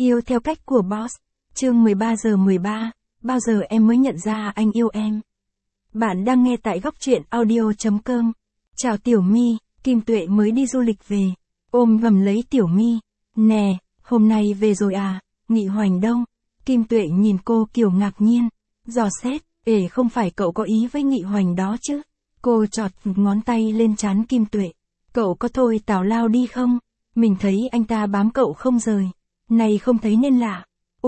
Yêu theo cách của Boss. Chương 13:13. Bao giờ em mới nhận ra anh yêu em? Bạn đang nghe tại góc truyện audio.com. Chào Tiểu My, Kim Tuệ mới đi du lịch về. Ôm gầm lấy Tiểu My. Nè, hôm nay về rồi à, Nghị Hoành đâu? Kim Tuệ nhìn cô kiểu ngạc nhiên. Dò xét, không phải cậu có ý với Nghị Hoành đó chứ? Cô chọt ngón tay lên trán Kim Tuệ. Cậu có thôi tào lao đi không? Mình thấy anh ta bám cậu không rời. Này không thấy nên lạ.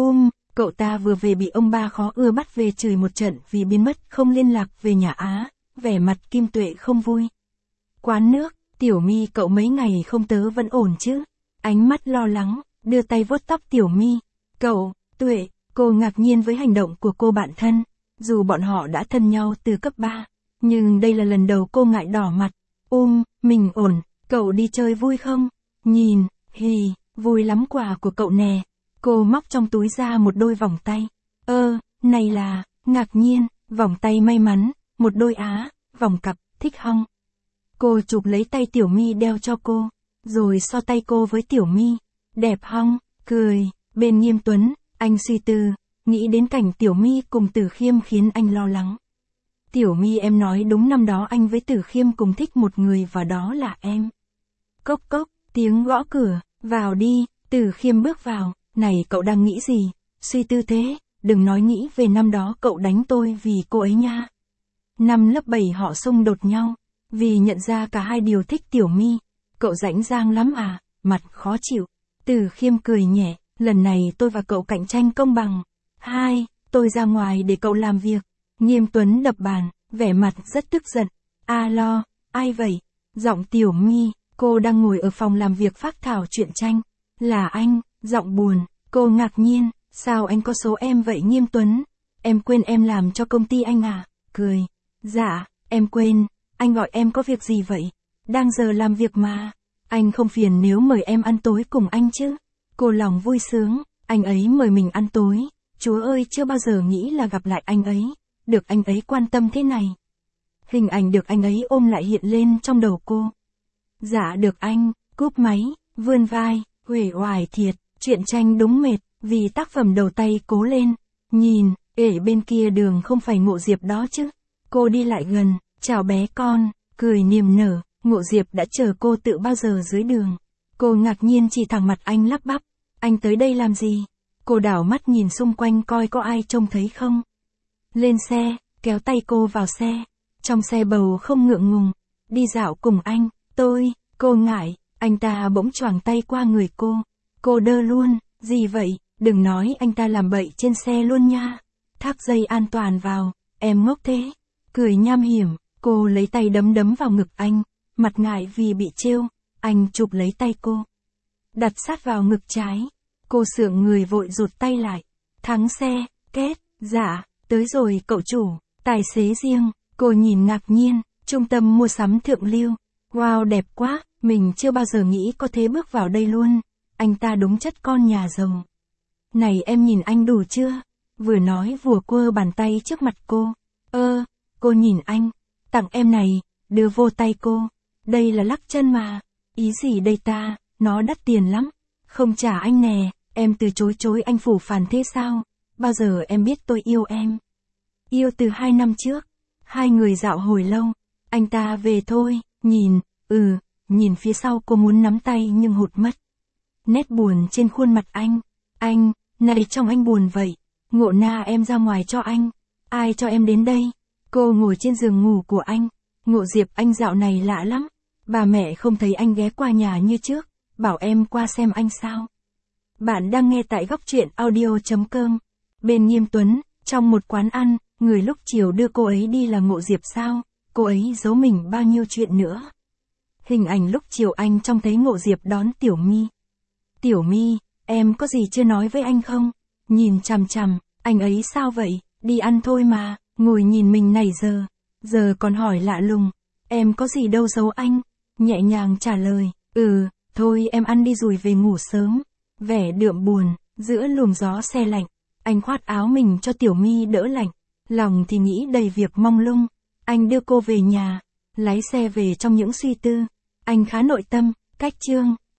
Cậu ta vừa về bị ông ba khó ưa bắt về chửi một trận vì biến mất không liên lạc về nhà Á. Vẻ mặt Kim Tuệ không vui. Quán nước, Tiểu My cậu mấy ngày không tớ vẫn ổn chứ? Ánh mắt lo lắng, đưa tay vuốt tóc Tiểu My. Cậu, Tuệ, cô ngạc nhiên với hành động của cô bạn thân. Dù bọn họ đã thân nhau từ cấp 3, nhưng đây là lần đầu cô ngại đỏ mặt. Mình ổn, cậu đi chơi vui không? Nhìn, vui lắm quà của cậu nè. Cô móc trong túi ra một đôi vòng tay. Này là, ngạc nhiên, vòng tay may mắn, một đôi vòng cặp, thích không? Cô chụp lấy tay Tiểu My đeo cho cô, rồi so tay cô với Tiểu My. Đẹp không? Cười, bên Nghiêm Tuấn, anh suy tư, nghĩ đến cảnh Tiểu My cùng Tử Khiêm khiến anh lo lắng. Tiểu My em nói đúng, năm đó anh với Tử Khiêm cùng thích một người và đó là em. Cốc cốc, tiếng gõ cửa, vào đi, Tử Khiêm bước vào. Này cậu đang nghĩ gì? Suy tư thế, đừng nói nghĩ về năm đó cậu đánh tôi vì cô ấy nha. Năm lớp 7 họ xung đột nhau, vì nhận ra cả hai đều thích Tiểu My. Cậu rảnh rang lắm à, mặt khó chịu. Tử Khiêm cười nhẹ, lần này tôi và cậu cạnh tranh công bằng. Tôi ra ngoài để cậu làm việc. Nghiêm Tuấn đập bàn, vẻ mặt rất tức giận. Alo, ai vậy? Giọng Tiểu My, cô đang ngồi ở phòng làm việc phác thảo truyện tranh. Là anh, giọng buồn, cô ngạc nhiên, sao anh có số em vậy Nghiêm Tuấn? Em quên em làm cho công ty anh à? Cười, dạ, em quên, anh gọi em có việc gì vậy? Đang giờ làm việc mà, anh không phiền nếu mời em ăn tối cùng anh chứ? Cô lòng vui sướng, anh ấy mời mình ăn tối, chúa ơi chưa bao giờ nghĩ là gặp lại anh ấy, được anh ấy quan tâm thế này. Hình ảnh được anh ấy ôm lại hiện lên trong đầu cô. Dạ được anh, cúp máy, vươn vai, uể oải thiệt, truyện tranh đúng mệt, vì tác phẩm đầu tay cố lên. Nhìn, bên kia đường không phải Ngộ Diệp đó chứ. Cô đi lại gần, chào bé con, cười niềm nở, Ngộ Diệp đã chờ cô tự bao giờ dưới đường. Cô ngạc nhiên chỉ thẳng mặt anh lắp bắp, anh tới đây làm gì? Cô đảo mắt nhìn xung quanh coi có ai trông thấy không. Lên xe, kéo tay cô vào xe. Trong xe bầu không ngượng ngùng, đi dạo cùng anh, cô ngại, anh ta bỗng choàng tay qua người cô. Cô đơ luôn, gì vậy, đừng nói anh ta làm bậy trên xe luôn nha. Thắt dây an toàn vào, em ngốc thế. Cười nham hiểm, cô lấy tay đấm vào ngực anh, mặt ngại vì bị trêu, anh chụp lấy tay cô. Đặt sát vào ngực trái, cô sượng người vội rụt tay lại. Thắng xe, kết, dạ, tới rồi cậu chủ, tài xế riêng, cô nhìn ngạc nhiên, trung tâm mua sắm thượng lưu. Wow đẹp quá, mình chưa bao giờ nghĩ có thế bước vào đây luôn. Anh ta đúng chất con nhà giàu. Này em nhìn anh đủ chưa? Vừa nói vừa quơ bàn tay trước mặt cô. Cô nhìn anh, tặng em này, đưa vô tay cô. Đây là lắc chân mà. Ý gì đây ta, nó đắt tiền lắm. Không trả anh nè, em từ chối anh phủ phàng thế sao? Bao giờ em biết tôi yêu em? Yêu từ 2 năm trước. Hai người dạo hồi lâu. Anh ta về thôi, nhìn phía sau cô muốn nắm tay nhưng hụt mất. Nét buồn trên khuôn mặt anh, này trông anh buồn vậy, Ngộ Na em ra ngoài cho anh, ai cho em đến đây? Cô ngồi trên giường ngủ của anh, Ngộ Diệp anh dạo này lạ lắm, bà mẹ không thấy anh ghé qua nhà như trước, bảo em qua xem anh sao. Bạn đang nghe tại góc truyện audio.com. Bên Nghiêm Tuấn, trong một quán ăn, người lúc chiều đưa cô ấy đi là Ngộ Diệp sao, cô ấy giấu mình bao nhiêu chuyện nữa. Hình ảnh lúc chiều anh trông thấy Ngộ Diệp đón Tiểu My. Tiểu My, em có gì chưa nói với anh không? Nhìn chằm chằm, anh ấy sao vậy? Đi ăn thôi mà, ngồi nhìn mình này giờ còn hỏi lạ lùng. Em có gì đâu giấu anh? Nhẹ nhàng trả lời, thôi em ăn đi rồi về ngủ sớm. Vẻ đượm buồn, giữa luồng gió se lạnh, anh khoác áo mình cho Tiểu My đỡ lạnh. Lòng thì nghĩ đầy việc mong lung. Anh đưa cô về nhà, lái xe về trong những suy tư. Anh khá nội tâm, cách chương.